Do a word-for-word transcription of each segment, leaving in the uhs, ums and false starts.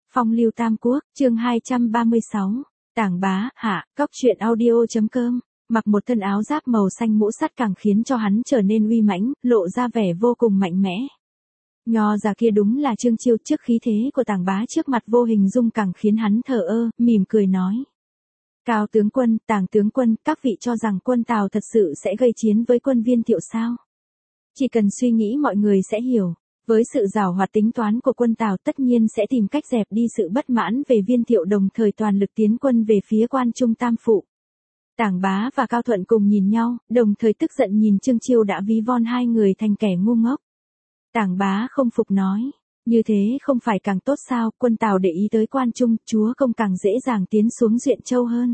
Phong lưu Tam Quốc, chương hai trăm ba mươi sáu, Tảng Bá, hạ, cóc truyện audio.com, mặc một thân áo giáp màu xanh mũ sắt càng khiến cho hắn trở nên uy mãnh, lộ ra vẻ vô cùng mạnh mẽ. Nho già kia đúng là Trương Chiêu, trước khí thế của Tảng Bá trước mặt vô hình dung càng khiến hắn thờ ơ, mỉm cười nói. Cao tướng quân, Tàng tướng quân, các vị cho rằng quân Tào thật sự sẽ gây chiến với quân Viên Thiệu sao? Chỉ cần suy nghĩ mọi người sẽ hiểu. Với sự giàu hoạt tính toán của quân Tào tất nhiên sẽ tìm cách dẹp đi sự bất mãn về Viên Thiệu, đồng thời toàn lực tiến quân về phía Quan Trung Tam Phụ. Tảng Bá và Cao Thuận cùng nhìn nhau, đồng thời tức giận nhìn Trương Chiêu đã ví von hai người thành kẻ ngu ngốc. Tảng Bá không phục nói, như thế không phải càng tốt sao, quân Tào để ý tới Quan Trung, chúa công càng dễ dàng tiến xuống Duyện Châu hơn.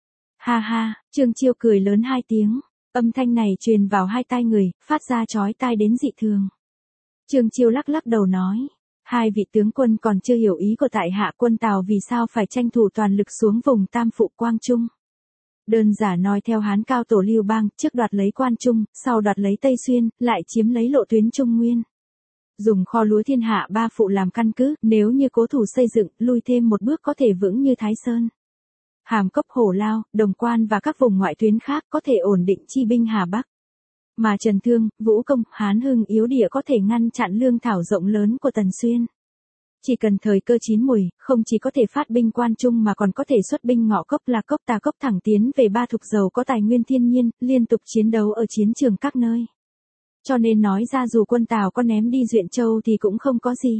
Ha ha, Trương Chiêu cười lớn hai tiếng, âm thanh này truyền vào hai tai người, phát ra chói tai đến dị thường. Trương Chiêu lắc lắc đầu nói, hai vị tướng quân còn chưa hiểu ý của tại hạ, quân Tào vì sao phải tranh thủ toàn lực xuống vùng Tam Phụ Quang Trung. Đơn giản nói theo Hán Cao Tổ Lưu Bang, trước đoạt lấy Quan Trung, sau đoạt lấy Tây Xuyên, lại chiếm lấy lộ tuyến Trung Nguyên. Dùng kho lúa thiên hạ ba phụ làm căn cứ, nếu như cố thủ xây dựng, lui thêm một bước có thể vững như Thái Sơn. Hàm Cốc, Hổ Lao, Đồng Quan và các vùng ngoại tuyến khác có thể ổn định chi binh Hà Bắc. Mà Trần Thương, Vũ Công, Hán Hưng yếu địa có thể ngăn chặn lương thảo rộng lớn của Tần Xuyên. Chỉ cần thời cơ chín mùi, không chỉ có thể phát binh Quan Trung mà còn có thể xuất binh Ngọ Cốc, Lạc Cốc, Tà Cốc thẳng tiến về ba thục giàu có tài nguyên thiên nhiên, liên tục chiến đấu ở chiến trường các nơi. Cho nên nói ra dù quân Tào có ném đi Duyện Châu thì cũng không có gì.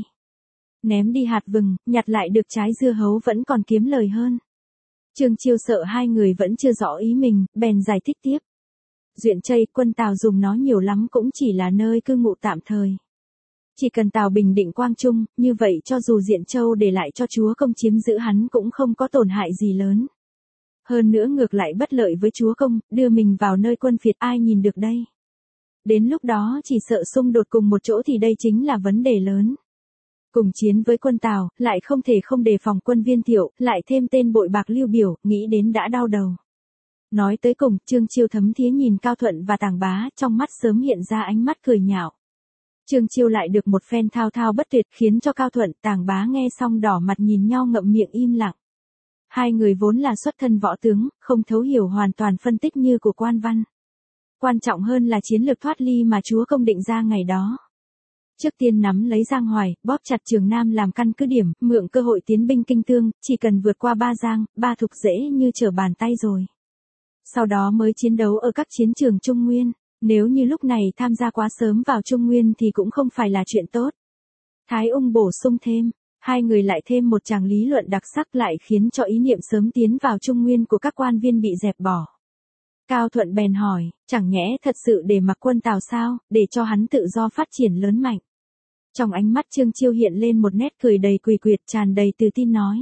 Ném đi hạt vừng, nhặt lại được trái dưa hấu vẫn còn kiếm lời hơn. Trương Chiêu sợ hai người vẫn chưa rõ ý mình, bèn giải thích tiếp. Duyện Châu, quân Tào dùng nó nhiều lắm cũng chỉ là nơi cư ngụ tạm thời. Chỉ cần Tào bình định Quang Trung, như vậy cho dù Duyện Châu để lại cho chúa công chiếm giữ hắn cũng không có tổn hại gì lớn. Hơn nữa ngược lại bất lợi với chúa công, đưa mình vào nơi quân phiệt ai nhìn được đây. Đến lúc đó chỉ sợ xung đột cùng một chỗ thì đây chính là vấn đề lớn. Cùng chiến với quân Tào, lại không thể không đề phòng quân Viên Thiệu, lại thêm tên bội bạc Lưu Biểu, nghĩ đến đã đau đầu. Nói tới cùng, Trương Chiêu thấm thía nhìn Cao Thuận và Tảng Bá, trong mắt sớm hiện ra ánh mắt cười nhạo. Trương Chiêu lại được một phen thao thao bất tuyệt khiến cho Cao Thuận, Tảng Bá nghe xong đỏ mặt nhìn nhau ngậm miệng im lặng. Hai người vốn là xuất thân võ tướng, không thấu hiểu hoàn toàn phân tích như của quan văn. Quan trọng hơn là chiến lược thoát ly mà chúa công định ra ngày đó. Trước tiên nắm lấy Giang Hoài, bóp chặt Trường Nam làm căn cứ điểm, mượn cơ hội tiến binh Kinh Tương, chỉ cần vượt qua ba Giang, ba thục dễ như trở bàn tay rồi. Sau đó mới chiến đấu ở các chiến trường Trung Nguyên, nếu như lúc này tham gia quá sớm vào Trung Nguyên thì cũng không phải là chuyện tốt. Thái Ung bổ sung thêm, hai người lại thêm một tràng lý luận đặc sắc lại khiến cho ý niệm sớm tiến vào Trung Nguyên của các quan viên bị dẹp bỏ. Cao Thuận bèn hỏi, chẳng nhẽ thật sự để mặc quân Tào sao, để cho hắn tự do phát triển lớn mạnh. Trong ánh mắt Trương Chiêu hiện lên một nét cười đầy quỷ quyệt, tràn đầy tự tin nói.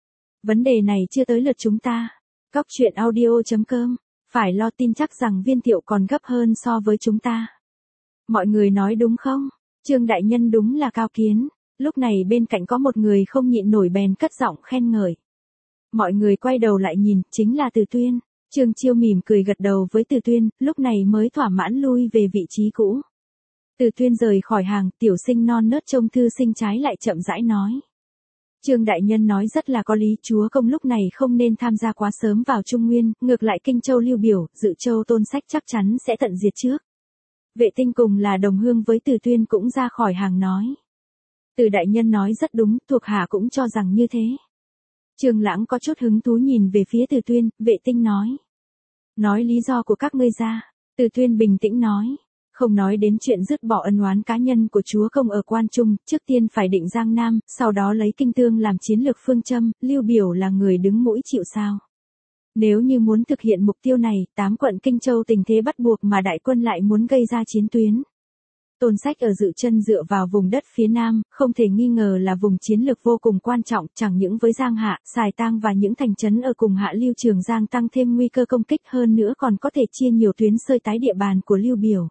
Vấn đề này chưa tới lượt chúng ta. Cóc truyện audio.com, phải lo tin chắc rằng Viên Thiệu còn gấp hơn so với chúng ta. Mọi người nói đúng không? Trương đại nhân đúng là cao kiến. Lúc này bên cạnh có một người không nhịn nổi bèn cất giọng khen ngợi. Mọi người quay đầu lại nhìn, chính là Từ Tuyên. Trương Chiêu mỉm cười gật đầu với Từ Tuyên, lúc này mới thỏa mãn lui về vị trí cũ. Từ Tuyên rời khỏi hàng, tiểu sinh non nớt trông thư sinh trái lại chậm rãi nói. Trương đại nhân nói rất là có lý, chúa công lúc này không nên tham gia quá sớm vào Trung Nguyên, ngược lại Kinh Châu Lưu Biểu, Dự Châu Tôn Sách chắc chắn sẽ tận diệt trước. Vệ Tinh cùng là đồng hương với Từ Tuyên cũng ra khỏi hàng nói. Từ đại nhân nói rất đúng, thuộc hạ cũng cho rằng như thế. Trương Lãng có chút hứng thú nhìn về phía Từ Tuyên, Vệ Tinh nói. Nói lý do của các ngươi ra. Từ Tuyên bình tĩnh nói. Không nói đến chuyện dứt bỏ ân oán cá nhân của chúa công ở Quan Trung, trước tiên phải định Giang Nam, sau đó lấy Kinh Tương làm chiến lược phương châm, Lưu Biểu là người đứng mũi chịu sào. Nếu như muốn thực hiện mục tiêu này, tám quận Kinh Châu tình thế bắt buộc mà đại quân lại muốn gây ra chiến tuyến. Tôn Sách ở Dự Chân dựa vào vùng đất phía Nam, không thể nghi ngờ là vùng chiến lược vô cùng quan trọng, chẳng những với Giang Hạ, Sài Tang và những thành trấn ở cùng hạ lưu Trường Giang tăng thêm nguy cơ công kích, hơn nữa còn có thể chia nhiều tuyến sơi tái địa bàn của Lưu Biểu.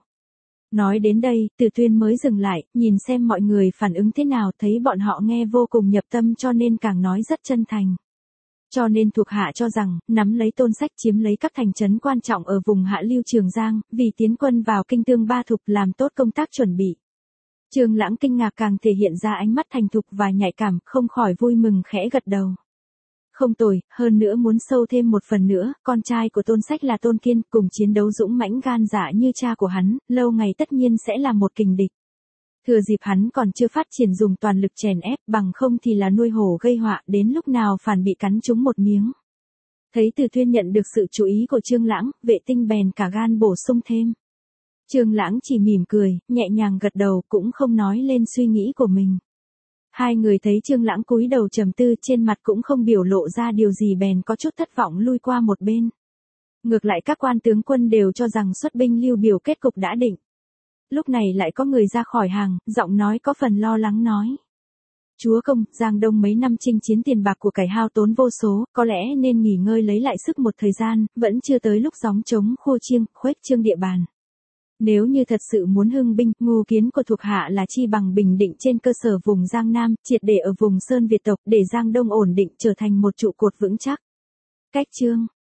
Nói đến đây, Từ Tuyên mới dừng lại, nhìn xem mọi người phản ứng thế nào, thấy bọn họ nghe vô cùng nhập tâm cho nên càng nói rất chân thành. Cho nên thuộc hạ cho rằng, nắm lấy Tôn Sách chiếm lấy các thành trấn quan trọng ở vùng hạ lưu Trường Giang, vì tiến quân vào Kinh Tương ba thục làm tốt công tác chuẩn bị. Trương Lãng kinh ngạc càng thể hiện ra ánh mắt thành thục và nhạy cảm, không khỏi vui mừng khẽ gật đầu. Không tồi, hơn nữa muốn sâu thêm một phần nữa, con trai của Tôn Sách là Tôn Kiên, cùng chiến đấu dũng mãnh gan dạ như cha của hắn, lâu ngày tất nhiên sẽ là một kình địch. Thừa dịp hắn còn chưa phát triển dùng toàn lực chèn ép, bằng không thì là nuôi hổ gây họa, đến lúc nào phản bị cắn trúng một miếng. Thấy Từ Thuyên nhận được sự chú ý của Trương Lãng, Vệ Tinh bèn cả gan bổ sung thêm. Trương Lãng chỉ mỉm cười, nhẹ nhàng gật đầu, cũng không nói lên suy nghĩ của mình. Hai người thấy Trương Lãng cúi đầu trầm tư, trên mặt cũng không biểu lộ ra điều gì, bèn có chút thất vọng lui qua một bên. Ngược lại các quan tướng quân đều cho rằng xuất binh lưu biểu kết cục đã định. Lúc này lại có người ra khỏi hàng, giọng nói có phần lo lắng nói. Chúa công, Giang Đông mấy năm chinh chiến tiền bạc của cải hao tốn vô số, có lẽ nên nghỉ ngơi lấy lại sức một thời gian, vẫn chưa tới lúc gióng trống khua chiêng, khuếch trương địa bàn. Nếu như thật sự muốn hưng binh, mưu kiến của thuộc hạ là chi bằng bình định trên cơ sở vùng Giang Nam, triệt để ở vùng Sơn Việt tộc, để Giang Đông ổn định trở thành một trụ cột vững chắc. Cách chương